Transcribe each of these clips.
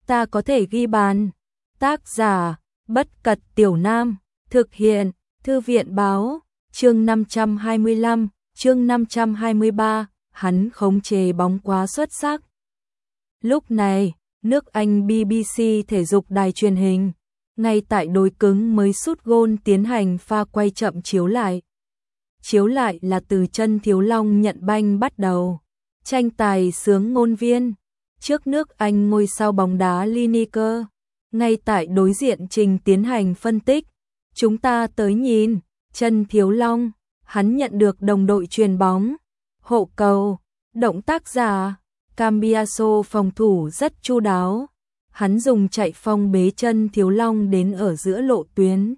ta có thể ghi bàn. Tác giả, Bất Cật Tiểu Nam, thực hiện, Thư viện báo, chương 525, chương 523, hắn khống chế bóng quá xuất sắc. Lúc này, nước Anh BBC thể dục đài truyền hình, ngay tại đối cứng mới sút gôn tiến hành pha quay chậm chiếu lại. Chiếu lại là từ chân Thiếu Long nhận banh bắt đầu. Tranh tài xướng ngôn viên. Trước nước Anh ngôi sao bóng đá Lineker, ngay tại đối diện trình tiến hành phân tích. Chúng ta tới nhìn, chân Thiếu Long, hắn nhận được đồng đội chuyền bóng. Hộ cầu, động tác giả, Cambiaso phòng thủ rất chu đáo. Hắn dùng chạy phong bế chân Thiếu Long đến ở giữa lộ tuyến.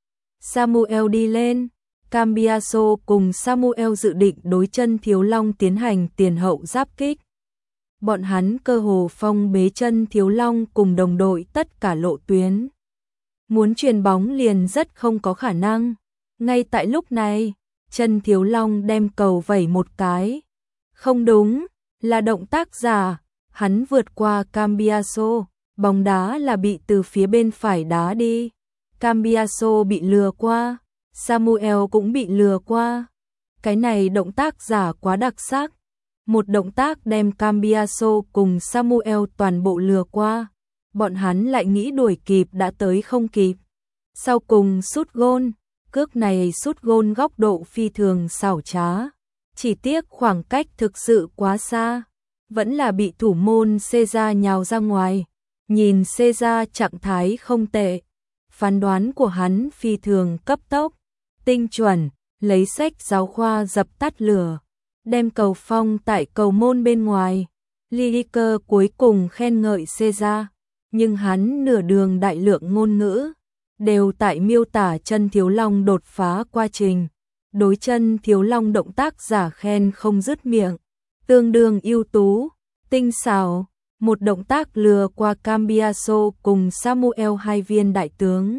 Samuel đi lên, Cambiaso cùng Samuel dự định đối chân Thiếu Long tiến hành tiền hậu giáp kích. Bọn hắn cơ hồ phong bế chân Thiếu Long cùng đồng đội tất cả lộ tuyến. Muốn chuyền bóng liền rất không có khả năng. Ngay tại lúc này, chân Thiếu Long đem cầu vẩy một cái. Không đúng, là động tác giả, hắn vượt qua Cambiaso, bóng đá là bị từ phía bên phải đá đi. Cambiaso bị lừa qua, Samuel cũng bị lừa qua. Cái này động tác giả quá đặc sắc. Một động tác đem Cambiaso cùng Samuel toàn bộ lừa qua. Bọn hắn lại nghĩ đuổi kịp đã tới không kịp. Sau cùng sút gôn, cước này sút gôn góc độ phi thường xảo trá. Chỉ tiếc khoảng cách thực sự quá xa, vẫn là bị thủ môn Cesar nhào ra ngoài. Nhìn Cesar trạng thái không tệ, phán đoán của hắn phi thường cấp tốc, tinh chuẩn, lấy sách giáo khoa dập tắt lửa, đem cầu phong tại cầu môn bên ngoài. Lineker cuối cùng khen ngợi Cesar, nhưng hắn nửa đường đại lượng ngôn ngữ, đều tại miêu tả chân Thiếu Long đột phá quá trình. Đối chân Thiếu Long động tác giả khen không dứt miệng, tương đương ưu tú, tinh xảo, một động tác lừa qua Cambiaso cùng Samuel hai viên đại tướng.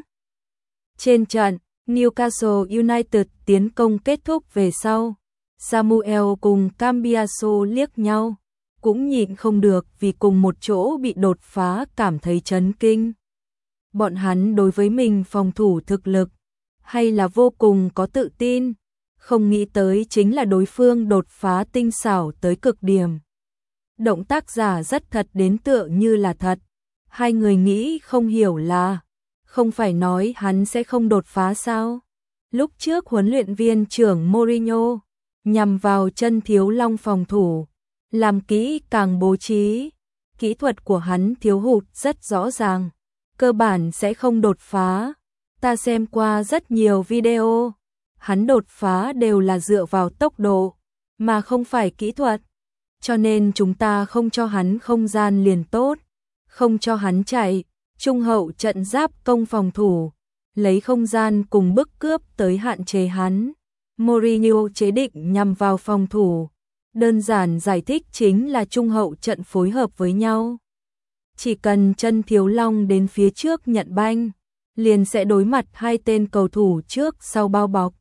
Trên trận, Newcastle United tiến công kết thúc về sau, Samuel cùng Cambiaso liếc nhau, cũng nhịn không được vì cùng một chỗ bị đột phá cảm thấy chấn kinh. Bọn hắn đối với mình phòng thủ thực lực, hay là vô cùng có tự tin, không nghĩ tới chính là đối phương đột phá tinh xảo tới cực điểm. Động tác giả rất thật đến tựa như là thật. Hai người nghĩ không hiểu là, không phải nói hắn sẽ không đột phá sao? Lúc trước huấn luyện viên trưởng Mourinho nhằm vào chân Thiếu Long phòng thủ, làm kỹ càng bố trí, kỹ thuật của hắn thiếu hụt rất rõ ràng, cơ bản sẽ không đột phá. Ta xem qua rất nhiều video, hắn đột phá đều là dựa vào tốc độ, mà không phải kỹ thuật. Cho nên chúng ta không cho hắn không gian liền tốt, không cho hắn chạy, trung hậu trận giáp công phòng thủ, lấy không gian cùng bức cướp tới hạn chế hắn. Mourinho chế định nhằm vào phòng thủ, đơn giản giải thích chính là trung hậu trận phối hợp với nhau. Chỉ cần chân Thiếu Long đến phía trước nhận banh, liền sẽ đối mặt hai tên cầu thủ trước sau bao bọc.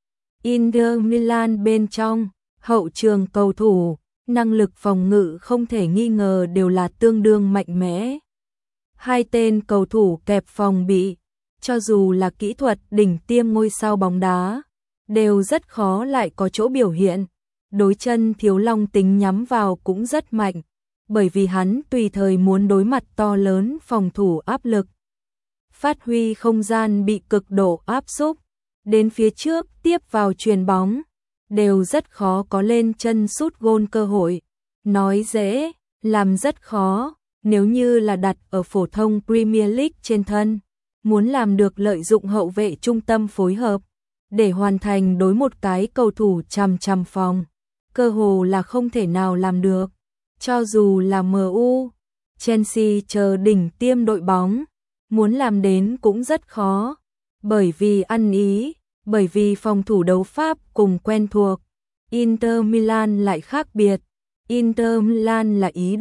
Inter Milan bên trong, hậu trường cầu thủ, năng lực phòng ngự không thể nghi ngờ đều là tương đương mạnh mẽ. Hai tên cầu thủ kẹp phòng bị, cho dù là kỹ thuật đỉnh tiêm ngôi sao bóng đá, đều rất khó lại có chỗ biểu hiện. Đối chân Thiếu Long tính nhắm vào cũng rất mạnh, bởi vì hắn tùy thời muốn đối mặt to lớn phòng thủ áp lực. Phát huy không gian bị cực độ áp xúc, đến phía trước tiếp vào chuyền bóng, đều rất khó có lên chân sút gôn cơ hội. Nói dễ, làm rất khó, nếu như là đặt ở phổ thông Premier League trên thân, muốn làm được lợi dụng hậu vệ trung tâm phối hợp, để hoàn thành đối một cái cầu thủ chằm chằm phòng, cơ hồ là không thể nào làm được. Cho dù là MU, Chelsea chờ đỉnh tiêm đội bóng, muốn làm đến cũng rất khó, bởi vì ăn ý, bởi vì phòng thủ đấu pháp cùng quen thuộc. Inter Milan lại khác biệt, Inter Milan là ý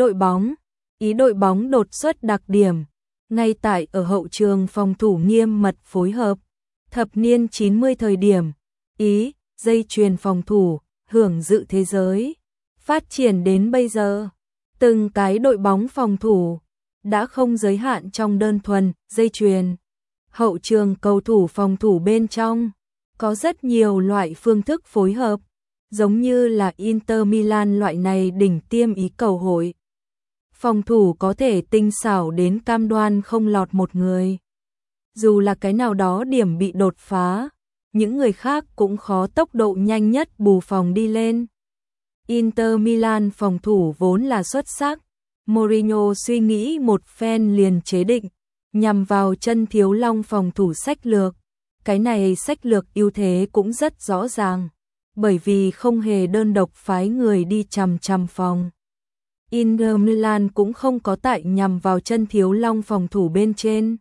đội bóng đột xuất đặc điểm, ngay tại ở hậu trường phòng thủ nghiêm mật phối hợp. Thập niên 90 thời điểm, ý, dây chuyền phòng thủ, hưởng dự thế giới, phát triển đến bây giờ, từng cái đội bóng phòng thủ đã không giới hạn trong đơn thuần dây chuyền. Hậu trường cầu thủ phòng thủ bên trong có rất nhiều loại phương thức phối hợp, giống như là Inter Milan loại này đỉnh tiêm ý cầu hội. Phòng thủ có thể tinh xảo đến cam đoan không lọt một người. Dù là cái nào đó điểm bị đột phá, những người khác cũng khó tốc độ nhanh nhất bù phòng đi lên. Inter Milan phòng thủ vốn là xuất sắc. Mourinho suy nghĩ một phen liền chế định, nhằm vào chân thiếu long phòng thủ sách lược. Cái này sách lược ưu thế cũng rất rõ ràng, bởi vì không hề đơn độc phái người đi chằm chằm phòng. Inter Milan cũng không có tại nhằm vào chân thiếu long phòng thủ bên trên.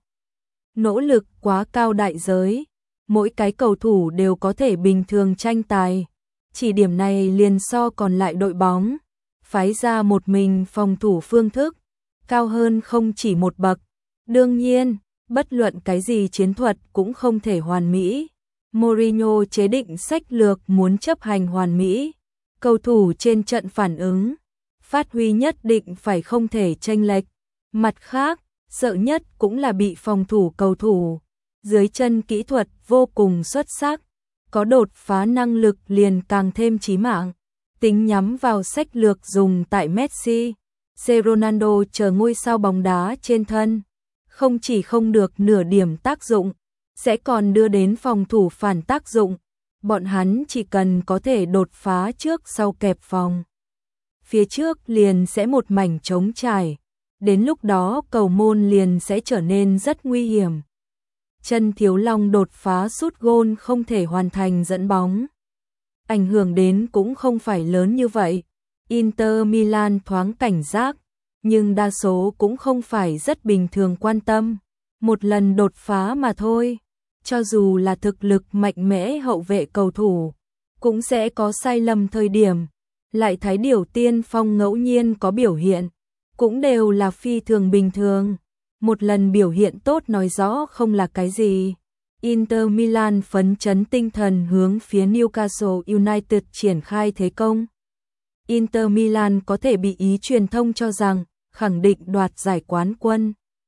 Nỗ lực quá cao đại giới, mỗi cái cầu thủ đều có thể bình thường tranh tài. Chỉ điểm này liền so còn lại đội bóng, phái ra một mình phòng thủ phương thức, cao hơn không chỉ một bậc. Đương nhiên, bất luận cái gì chiến thuật cũng không thể hoàn mỹ. Mourinho chế định sách lược muốn chấp hành hoàn mỹ. Cầu thủ trên trận phản ứng, phát huy nhất định phải không thể chênh lệch. Mặt khác, sợ nhất cũng là bị phòng thủ cầu thủ dưới chân kỹ thuật vô cùng xuất sắc, có đột phá năng lực liền càng thêm chí mạng. Tính nhắm vào sách lược dùng tại Messi, Ronaldo chờ ngôi sao bóng đá trên thân, không chỉ không được nửa điểm tác dụng, sẽ còn đưa đến phòng thủ phản tác dụng. Bọn hắn chỉ cần có thể đột phá trước sau kẹp phòng, phía trước liền sẽ một mảnh trống trải, đến lúc đó cầu môn liền sẽ trở nên rất nguy hiểm. Chân thiếu long đột phá sút gôn không thể hoàn thành dẫn bóng, ảnh hưởng đến cũng không phải lớn như vậy. Inter Milan thoáng cảnh giác, nhưng đa số cũng không phải rất bình thường quan tâm. Một lần đột phá mà thôi, cho dù là thực lực mạnh mẽ hậu vệ cầu thủ, cũng sẽ có sai lầm thời điểm. Lại thấy điều tiên phong ngẫu nhiên có biểu hiện, cũng đều là phi thường bình thường. Một lần biểu hiện tốt nói rõ không là cái gì. Inter Milan phấn chấn tinh thần hướng phía Newcastle United triển khai thế công. Inter Milan có thể bị ý truyền thông cho rằng khẳng định đoạt giải quán quân.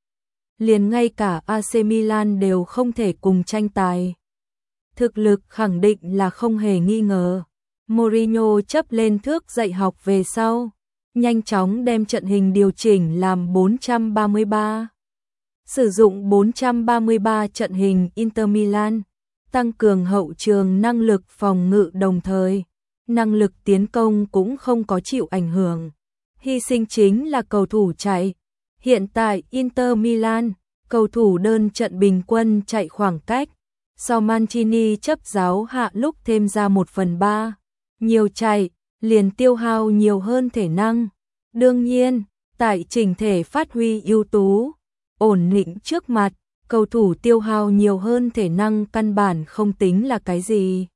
Liền ngay cả AC Milan đều không thể cùng tranh tài. Thực lực khẳng định là không hề nghi ngờ. Mourinho chấp lên thước dạy học về sau, nhanh chóng đem trận hình điều chỉnh làm 433. Sử dụng 433 trận hình Inter Milan, tăng cường hậu trường năng lực phòng ngự đồng thời, năng lực tiến công cũng không có chịu ảnh hưởng. Hy sinh chính là cầu thủ chạy. Hiện tại Inter Milan, cầu thủ đơn trận bình quân chạy khoảng cách, so Mancini chấp giáo hạ lúc thêm ra 1/3. Nhiều chạy, liền tiêu hao nhiều hơn thể năng. Đương nhiên, tại chỉnh thể phát huy ưu tú, ổn định trước mặt, cầu thủ tiêu hao nhiều hơn thể năng căn bản không tính là cái gì.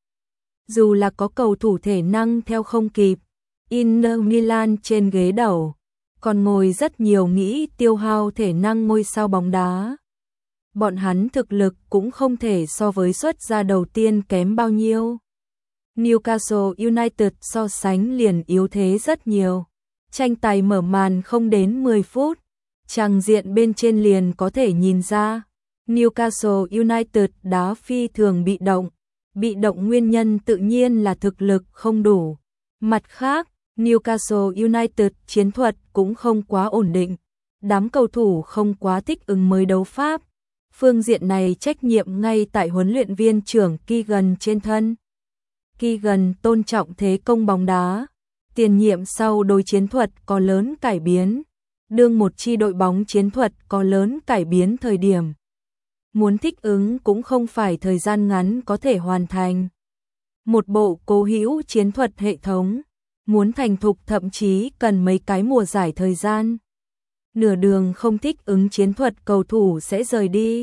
Dù là có cầu thủ thể năng theo không kịp, Inter Milan trên ghế đầu, còn ngồi rất nhiều nghĩ tiêu hao thể năng ngôi sao bóng đá. Bọn hắn thực lực cũng không thể so với xuất ra đầu tiên kém bao nhiêu. Newcastle United so sánh liền yếu thế rất nhiều. Tranh tài mở màn không đến 10 phút, tràng diện bên trên liền có thể nhìn ra. Newcastle United đá phi thường bị động. Bị động nguyên nhân tự nhiên là thực lực không đủ. Mặt khác, Newcastle United chiến thuật cũng không quá ổn định. Đám cầu thủ không quá thích ứng mới đấu pháp. Phương diện này trách nhiệm ngay tại huấn luyện viên trưởng Keegan trên thân. Keegan tôn trọng thế công bóng đá. Tiền nhiệm sau đối chiến thuật có lớn cải biến. Đương một chi đội bóng chiến thuật có lớn cải biến thời điểm. Muốn thích ứng cũng không phải thời gian ngắn có thể hoàn thành. Một bộ cố hữu chiến thuật hệ thống, muốn thành thục thậm chí cần mấy cái mùa giải thời gian. Nửa đường không thích ứng chiến thuật cầu thủ sẽ rời đi.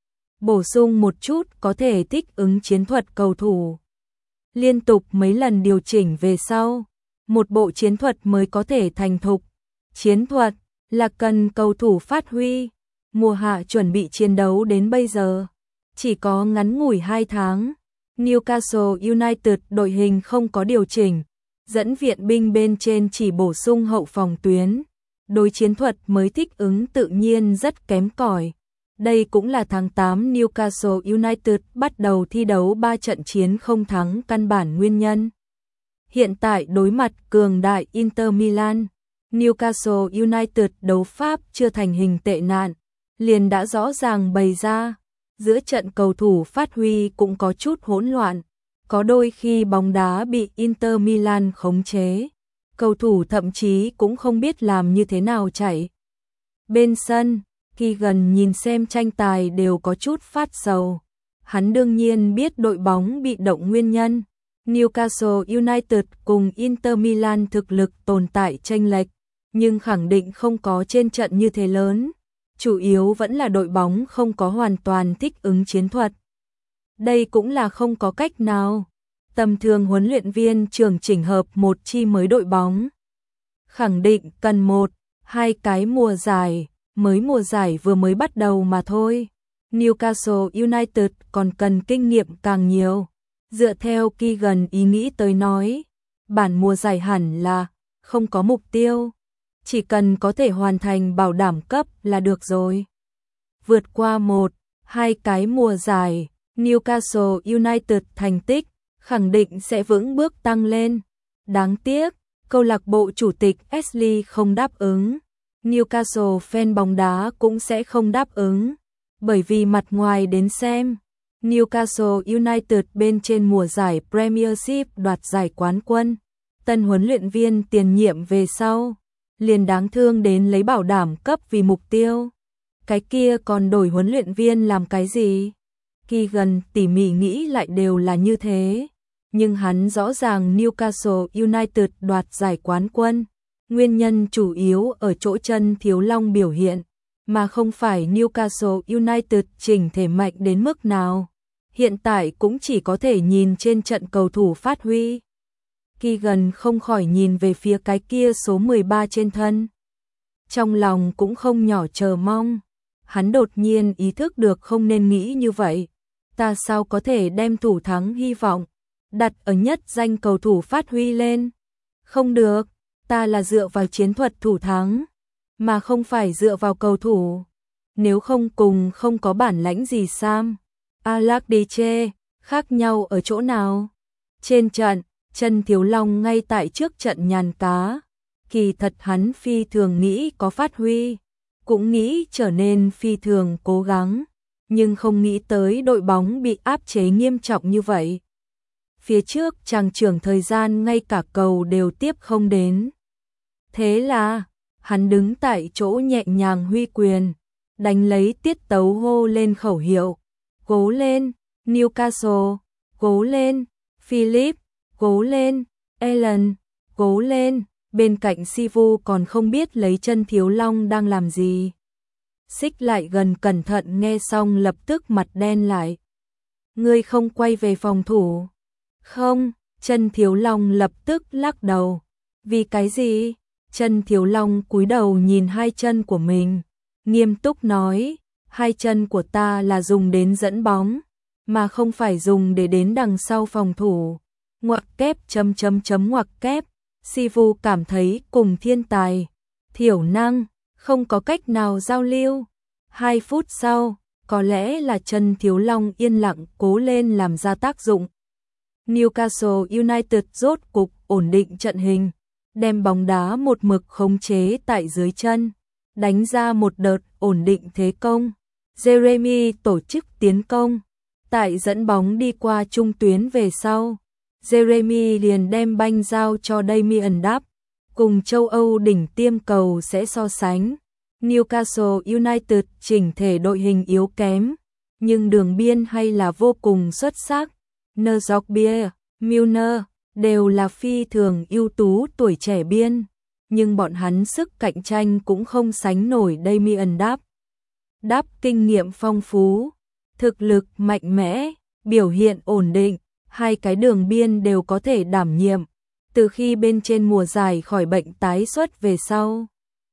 Bổ sung một chút có thể thích ứng chiến thuật cầu thủ. Liên tục mấy lần điều chỉnh về sau, một bộ chiến thuật mới có thể thành thục. Chiến thuật là cần cầu thủ phát huy. Mùa hạ chuẩn bị chiến đấu đến bây giờ, chỉ có ngắn ngủi 2 tháng. Newcastle United đội hình không có điều chỉnh, dẫn viện binh bên trên chỉ bổ sung hậu phòng tuyến. đối chiến thuật mới thích ứng tự nhiên rất kém cỏi. Đây cũng là tháng 8 Newcastle United bắt đầu thi đấu 3 trận chiến không thắng căn bản nguyên nhân. Hiện tại đối mặt cường đại Inter Milan, Newcastle United đấu pháp chưa thành hình tệ nạn, liền đã rõ ràng bày ra. Giữa trận cầu thủ phát huy cũng có chút hỗn loạn, có đôi khi bóng đá bị Inter Milan khống chế, cầu thủ thậm chí cũng không biết làm như thế nào chạy. Bên sân, khi gần nhìn xem tranh tài đều có chút phát sầu. Hắn đương nhiên biết đội bóng bị động nguyên nhân. Newcastle United cùng Inter Milan thực lực tồn tại chênh lệch, nhưng khẳng định không có trên trận như thế lớn. Chủ yếu vẫn là đội bóng không có hoàn toàn thích ứng chiến thuật. Đây cũng là không có cách nào. Tầm thường huấn luyện viên trưởng chỉnh hợp một chi mới đội bóng. Khẳng định cần 1-2 cái mùa giải, mùa giải vừa mới bắt đầu mà thôi. Newcastle United còn cần kinh nghiệm càng nhiều. Dựa theo Keegan ý nghĩ tới nói, bản mùa giải hẳn là không có mục tiêu. Chỉ cần có thể hoàn thành bảo đảm cấp là được rồi. Vượt qua 1-2 cái mùa giải, Newcastle United thành tích khẳng định sẽ vững bước tăng lên. Đáng tiếc, câu lạc bộ chủ tịch Ashley không đáp ứng. Newcastle fan bóng đá cũng sẽ không đáp ứng. Bởi vì mặt ngoài đến xem, Newcastle United bên trên mùa giải Premiership đoạt giải quán quân. Tân huấn luyện viên tiền nhiệm về sau, liền đáng thương đến lấy bảo đảm cấp vì mục tiêu. Cái kia còn đổi huấn luyện viên làm cái gì? Keegan tỉ mỉ nghĩ lại đều là như thế. Nhưng hắn rõ ràng Newcastle United đoạt giải quán quân. Nguyên nhân chủ yếu ở chỗ chân thiếu long biểu hiện, mà không phải Newcastle United chỉnh thể mạnh đến mức nào. Hiện tại cũng chỉ có thể nhìn trên trận cầu thủ phát huy. Keegan không khỏi nhìn về phía cái kia số 13 trên thân. Trong lòng cũng không nhỏ chờ mong. Hắn đột nhiên ý thức được không nên nghĩ như vậy. Ta sao có thể đem thủ thắng hy vọng đặt ở nhất danh cầu thủ phát huy lên? Không được, ta là dựa vào chiến thuật thủ thắng, mà không phải dựa vào cầu thủ. Nếu không cùng không có bản lãnh gì Sam Allardyce, khác nhau ở chỗ nào? Trên trận, chân thiếu long ngay tại trước trận nhàn cá. Kỳ thật hắn phi thường nghĩ có phát huy, cũng nghĩ trở nên phi thường cố gắng, nhưng không nghĩ tới đội bóng bị áp chế nghiêm trọng như vậy. Phía trước chàng trưởng thời gian ngay cả cầu đều tiếp không đến. Thế là, hắn đứng tại chỗ nhẹ nhàng huy quyền, đánh lấy tiết tấu hô lên khẩu hiệu. Cố lên, Newcastle, cố lên, Philip, cố lên, Alan, cố lên. Bên cạnh Sivu còn không biết lấy chân thiếu long đang làm gì. Xích lại gần cẩn thận nghe xong lập tức mặt đen lại. Ngươi không quay về phòng thủ? Không, chân thiếu long lập tức lắc đầu. Vì cái gì? Chân thiếu long cúi đầu nhìn hai chân của mình, nghiêm túc nói, hai chân của ta là dùng đến dẫn bóng, mà không phải dùng để đến đằng sau phòng thủ. Ngoặc kép ngoặc kép. Sivu cảm thấy cùng thiên tài, thiểu năng, không có cách nào giao lưu. 2 phút sau, có lẽ là chân thiếu long yên lặng cố lên làm ra tác dụng. Newcastle United rốt cục ổn định trận hình, đem bóng đá một mực khống chế tại dưới chân, đánh ra một đợt ổn định thế công. Jeremy tổ chức tiến công, tại dẫn bóng đi qua trung tuyến về sau. Jeremy liền đem banh giao cho Damien Duff, cùng châu Âu đỉnh tiêm cầu sẽ so sánh. Newcastle United chỉnh thể đội hình yếu kém, nhưng đường biên hay là vô cùng xuất sắc. Njorge, Milner đều là phi thường ưu tú tuổi trẻ biên, nhưng bọn hắn sức cạnh tranh cũng không sánh nổi Damien Duff. Duff kinh nghiệm phong phú, thực lực mạnh mẽ, biểu hiện ổn định. Hai cái đường biên đều có thể đảm nhiệm. Từ khi bên trên mùa giải khỏi bệnh tái xuất về sau,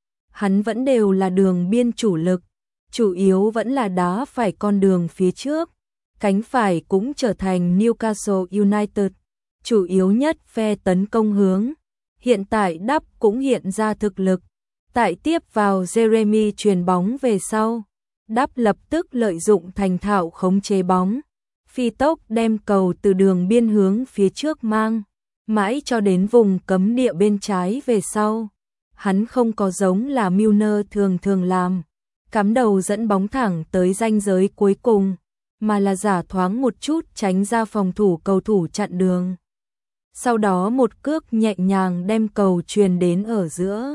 hắn vẫn đều là đường biên chủ lực, chủ yếu vẫn là đá phải con đường phía trước. Cánh phải cũng trở thành Newcastle United, chủ yếu nhất phe tấn công hướng. Hiện tại Duff cũng hiện ra thực lực, Tại tiếp vào Jeremy chuyền bóng về sau, Đắp lập tức lợi dụng thành thạo khống chế bóng, phi tốc đem cầu từ đường biên hướng phía trước mang, mãi cho đến vùng cấm địa bên trái về sau. Hắn không có giống là Milner thường làm, cắm đầu dẫn bóng thẳng tới ranh giới cuối cùng, mà là giả thoáng một chút tránh ra phòng thủ cầu thủ chặn đường. Sau đó một cước nhẹ nhàng đem cầu truyền đến ở giữa.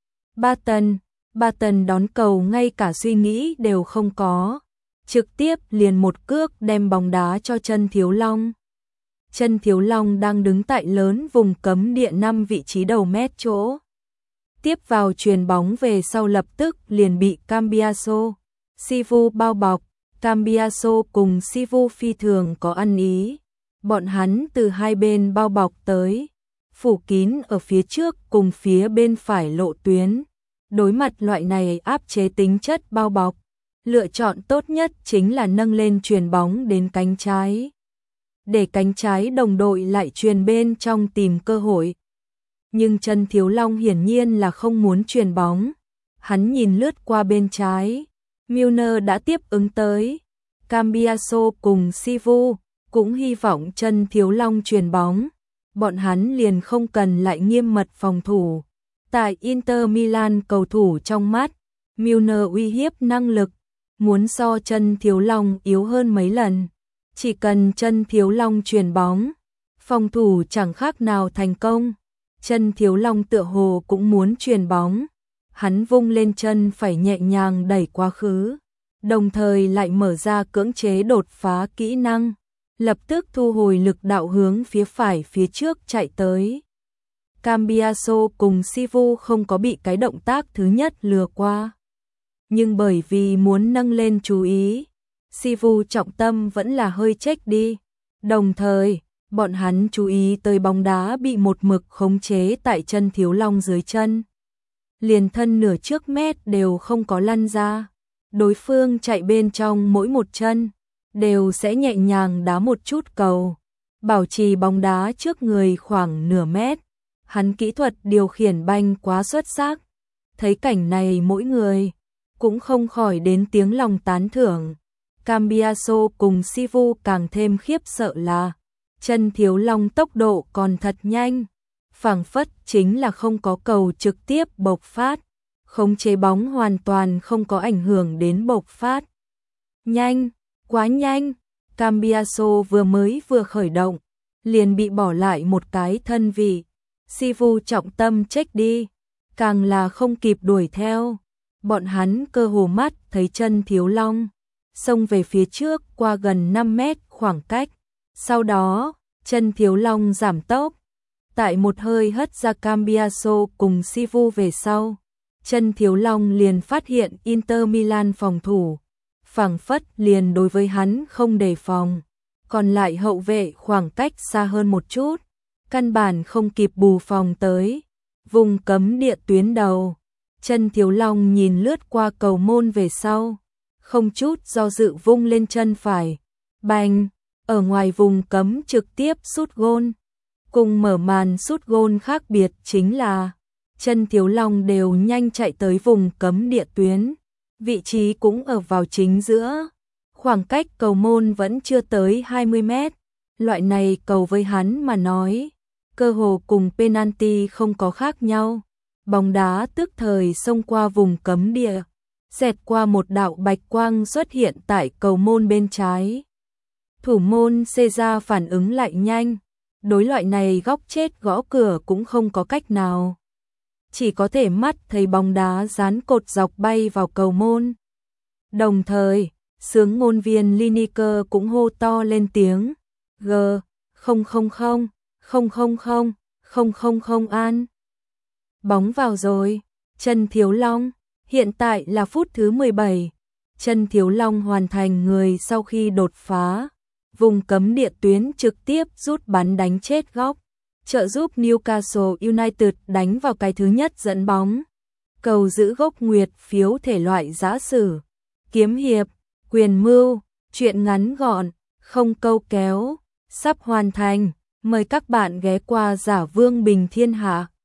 Barton đón cầu ngay cả suy nghĩ đều không có, trực tiếp liền một cước đem bóng đá cho Chân Thiếu Long. Chân Thiếu Long đang đứng tại lớn vùng cấm địa 5 vị trí đầu mét chỗ. Tiếp vào chuyền bóng về sau lập tức liền bị Cambiaso, Sivu bao bọc. Cambiaso cùng Sivu phi thường có ăn ý. Bọn hắn từ hai bên bao bọc tới, phủ kín ở phía trước cùng phía bên phải lộ tuyến. Đối mặt loại này áp chế tính chất bao bọc, lựa chọn tốt nhất chính là nâng lên chuyền bóng đến cánh trái, để cánh trái đồng đội lại chuyền bên trong tìm cơ hội. Nhưng Chân Thiếu Long hiển nhiên là không muốn chuyền bóng. Hắn nhìn lướt qua bên trái, Milner đã tiếp ứng tới. Cambiaso cùng Sivu cũng hy vọng Chân Thiếu Long chuyền bóng, bọn hắn liền không cần lại nghiêm mật phòng thủ. Tại Inter Milan cầu thủ trong mắt, Milner uy hiếp năng lực muốn so Chân Thiếu Long yếu hơn mấy lần. Chỉ cần Chân Thiếu Long chuyền bóng, phòng thủ chẳng khác nào thành công. Chân Thiếu Long tựa hồ cũng muốn chuyền bóng, hắn vung lên chân phải nhẹ nhàng đẩy quá khứ, đồng thời lại mở ra cưỡng chế đột phá kỹ năng, lập tức thu hồi lực đạo hướng phía phải phía trước chạy tới. Cambiaso cùng Sivu không có bị cái động tác thứ nhất lừa qua, nhưng bởi vì muốn nâng lên chú ý, Sivu trọng tâm vẫn là hơi chếch đi, đồng thời bọn hắn chú ý tới bóng đá bị một mực khống chế tại Chân Thiếu Long dưới chân. Liền thân nửa trước mét đều không có lăn ra. Đối phương chạy bên trong mỗi một chân, đều sẽ nhẹ nhàng đá một chút cầu, bảo trì bóng đá trước người khoảng nửa mét. Hắn kỹ thuật điều khiển banh quá xuất sắc. Thấy cảnh này mỗi người cũng không khỏi đến tiếng lòng tán thưởng. Cambiaso cùng Sivu càng thêm khiếp sợ là Chân Thiếu Long tốc độ còn thật nhanh, phảng phất chính là không có cầu trực tiếp bộc phát, khống chế bóng hoàn toàn không có ảnh hưởng đến bộc phát. Nhanh, quá nhanh, Cambiaso vừa khởi động, liền bị bỏ lại một cái thân vị. Sivu trọng tâm chếch đi, càng là không kịp đuổi theo. Bọn hắn cơ hồ mắt thấy Chân Thiếu Long xông về phía trước qua gần 5 mét khoảng cách. Sau đó, Chân Thiếu Long giảm tốc, tại một hơi hất ra Cambiaso cùng Sivu về sau. Chân Thiếu Long liền phát hiện Inter Milan phòng thủ, phảng phất liền đối với hắn không đề phòng, còn lại hậu vệ khoảng cách xa hơn một chút, căn bản không kịp bù phòng tới. Vùng cấm địa tuyến đầu, Chân Thiếu Long nhìn lướt qua cầu môn về sau, không chút do dự vung lên chân phải, bành, ở ngoài vùng cấm trực tiếp sút gôn. Cùng mở màn sút gôn khác biệt chính là Chân Thiếu Long đều nhanh chạy tới vùng cấm địa tuyến, vị trí cũng ở vào chính giữa, khoảng cách cầu môn vẫn chưa tới 20 mét. Loại này cầu với hắn mà nói, cơ hồ cùng penalty không có khác nhau. Bóng đá tức thời xông qua vùng cấm địa, xẹt qua một đạo bạch quang xuất hiện tại cầu môn bên trái. Thủ môn Cesar phản ứng lại nhanh, đối loại này góc chết gõ cửa cũng không có cách nào. Chỉ có thể mắt thấy bóng đá dán cột dọc bay vào cầu môn. Đồng thời, xướng ngôn viên Lineker cũng hô to lên tiếng G000 an. Bóng vào rồi, Chân Thiếu Long, hiện tại là phút thứ 17. Chân Thiếu Long hoàn thành người sau khi đột phá vùng cấm địa tuyến trực tiếp rút bắn đánh chết góc, trợ giúp Newcastle United đánh vào cái thứ nhất dẫn bóng. Cầu giữ gốc nguyệt phiếu thể loại giã sử, kiếm hiệp, quyền mưu, truyện ngắn gọn, không câu kéo, sắp hoàn thành. Mời các bạn ghé qua Giả Vương Bình Thiên Hạ.